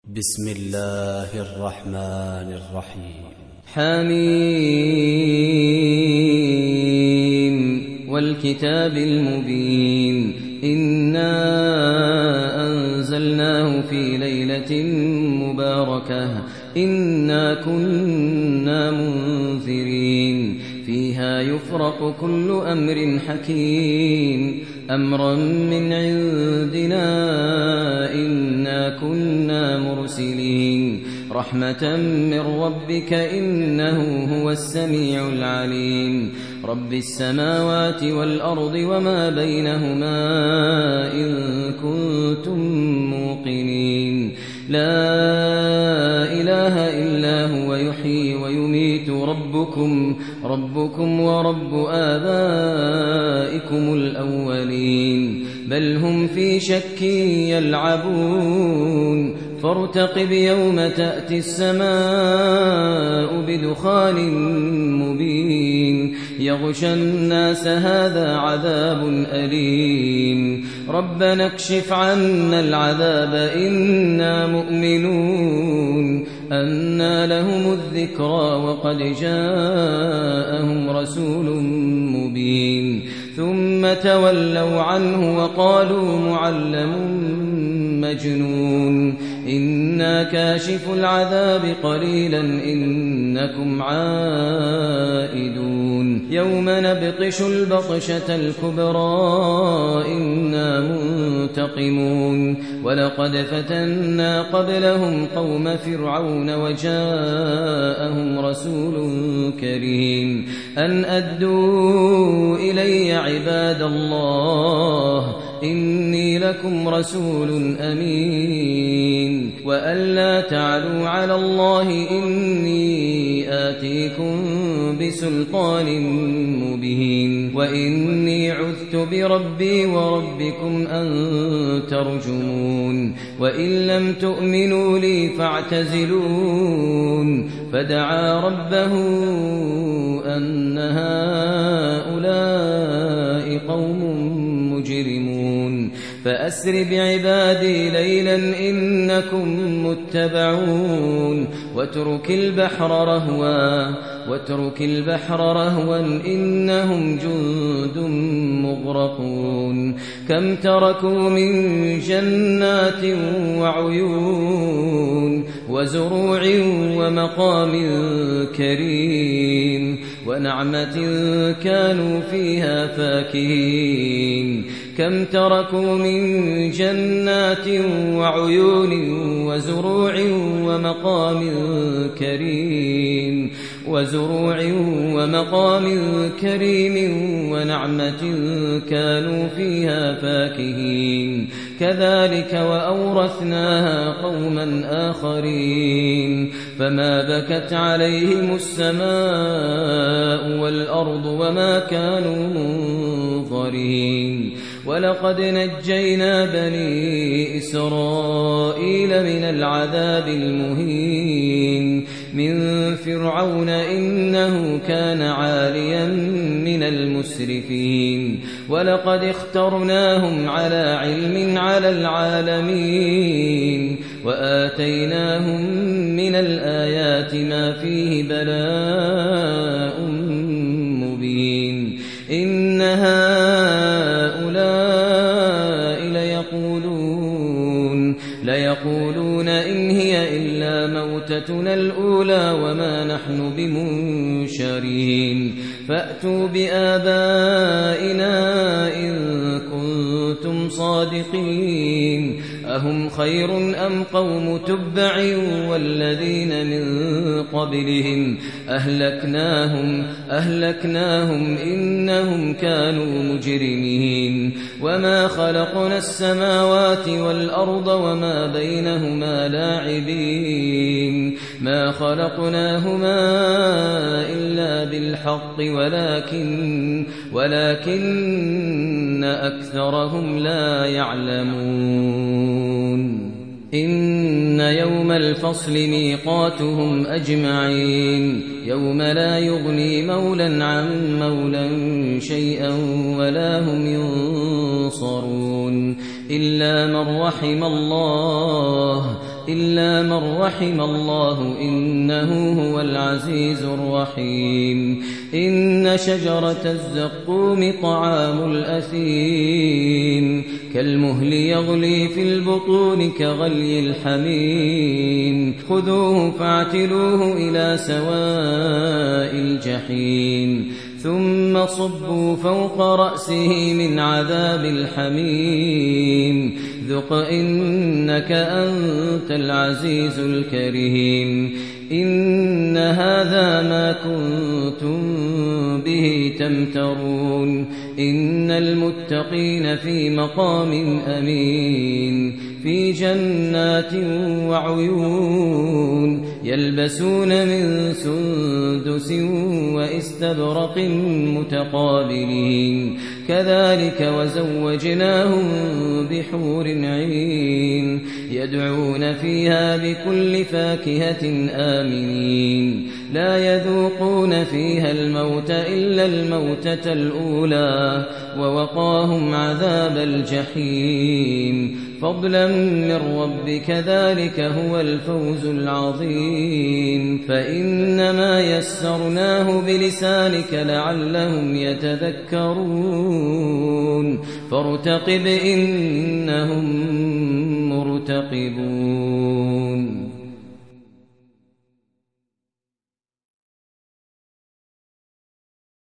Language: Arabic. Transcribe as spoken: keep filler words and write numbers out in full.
بسم الله الرحمن الرحيم. حميم والكتاب المبين إنا أنزلناه في ليلة مباركة إنا كنا منذرين فيها يفرق كل أمر حكيم أمرا من عندنا إنا كنا مرسلين رحمة من ربك إنه هو السميع العليم رب السماوات والأرض وما بينهما إن كنتم موقنين لا إله إلا هو يحيي ويميت ربكم ربكم ورب آبائكم الأولين بل هم في شك يلعبون فارتقب يوم تأتي السماء بدخان مبين يغشى الناس هذا عذاب أليم ربنا اكشف عنا العذاب إنا مؤمنون أنى لهم الذكرى وقد جاءهم رسول مبين ثم تولوا عنه وقالوا معلم مجنون إنا كاشف العذاب قليلا إنكم عائدون يوم نبطش البطشة الكبرى إنا منتقمون ولقد فتنا قبلهم قوم فرعون وجاءهم رسول كريم أن أدوا إلي عباد الله إني لكم رسول أمين وأن لا تعلوا على الله إني آتيكم بسلطان مبين وإني عذت بربي وربكم أن ترجمون وإن لم تؤمنوا لي فاعتزلون فدعا ربه أن هؤلاء قوم مجرمون فأسر بعبادي ليلا إنكم متبعون واترك البحر رهوا واترك البحر رهوا إنهم جند مغرقون كم تركوا من جنات وعيون وزروع ومقام كريم ونعمة كانوا فيها فاكهين كم تركوا من جنات وعيون وزروع ومقام كريم وزروع ومقام كريم ونعمة كانوا فيها فاكهين كذلك وأورثناها قوما آخرين فما بكت عليهم السماء والأرض وما كانوا منظرين ولقد نجينا بني إسرائيل من العذاب المهين من فرعون إنه كان عاليا من المسرفين ولقد اخترناهم على علم على العالمين وآتيناهم من الآيات ما فيه بلاء مبين إن هؤلاء ليقولون ليقولون إن هي إلا موتتنا الأولى وما نحن بمنشرين فأتوا بآبائنا إن كنتم صادقين أهم خير أم قوم تبع والذين من قبلهم أهلكناهم أهلكناهم إنهم كانوا مجرمين وما خلقنا السماوات والأرض وما بينهما لاعبين ما خلقناهما إلا بالحق ولكن ولكن أكثرهم لا يعلمون إن يوم الفصل ميقاتهم أجمعين يوم لا يغني مولى عن مولى شيئا ولا هم ينصرون إلا من رحم الله إلا من رحم الله إنه هو العزيز الرحيم إن شجرة الزقوم طعام الأثيم كالمهل يغلي في البطون كغلي الحميم خذوه فاعتلوه إلى سواء الجحيم ثم صبوا فوق رأسه من عذاب الحميم ذق إنك أنت العزيز الكريم إن هذا ما كنتم به تمترون إن المتقين في مقام أمين في جنات وعيون يلبسون من سندس وإستبرق متقابلين كذلك وزوجناهم بحور عين يدعون فيها بكل فاكهة آمنين لا يذوقون فيها الموت إلا الموتة الأولى ووقاهم عذاب الجحيم فضلا من ربك ذلك هو الفوز العظيم فإنما يسرناه بلسانك لعلهم يتذكرون فارتقب إنهم مرتقبون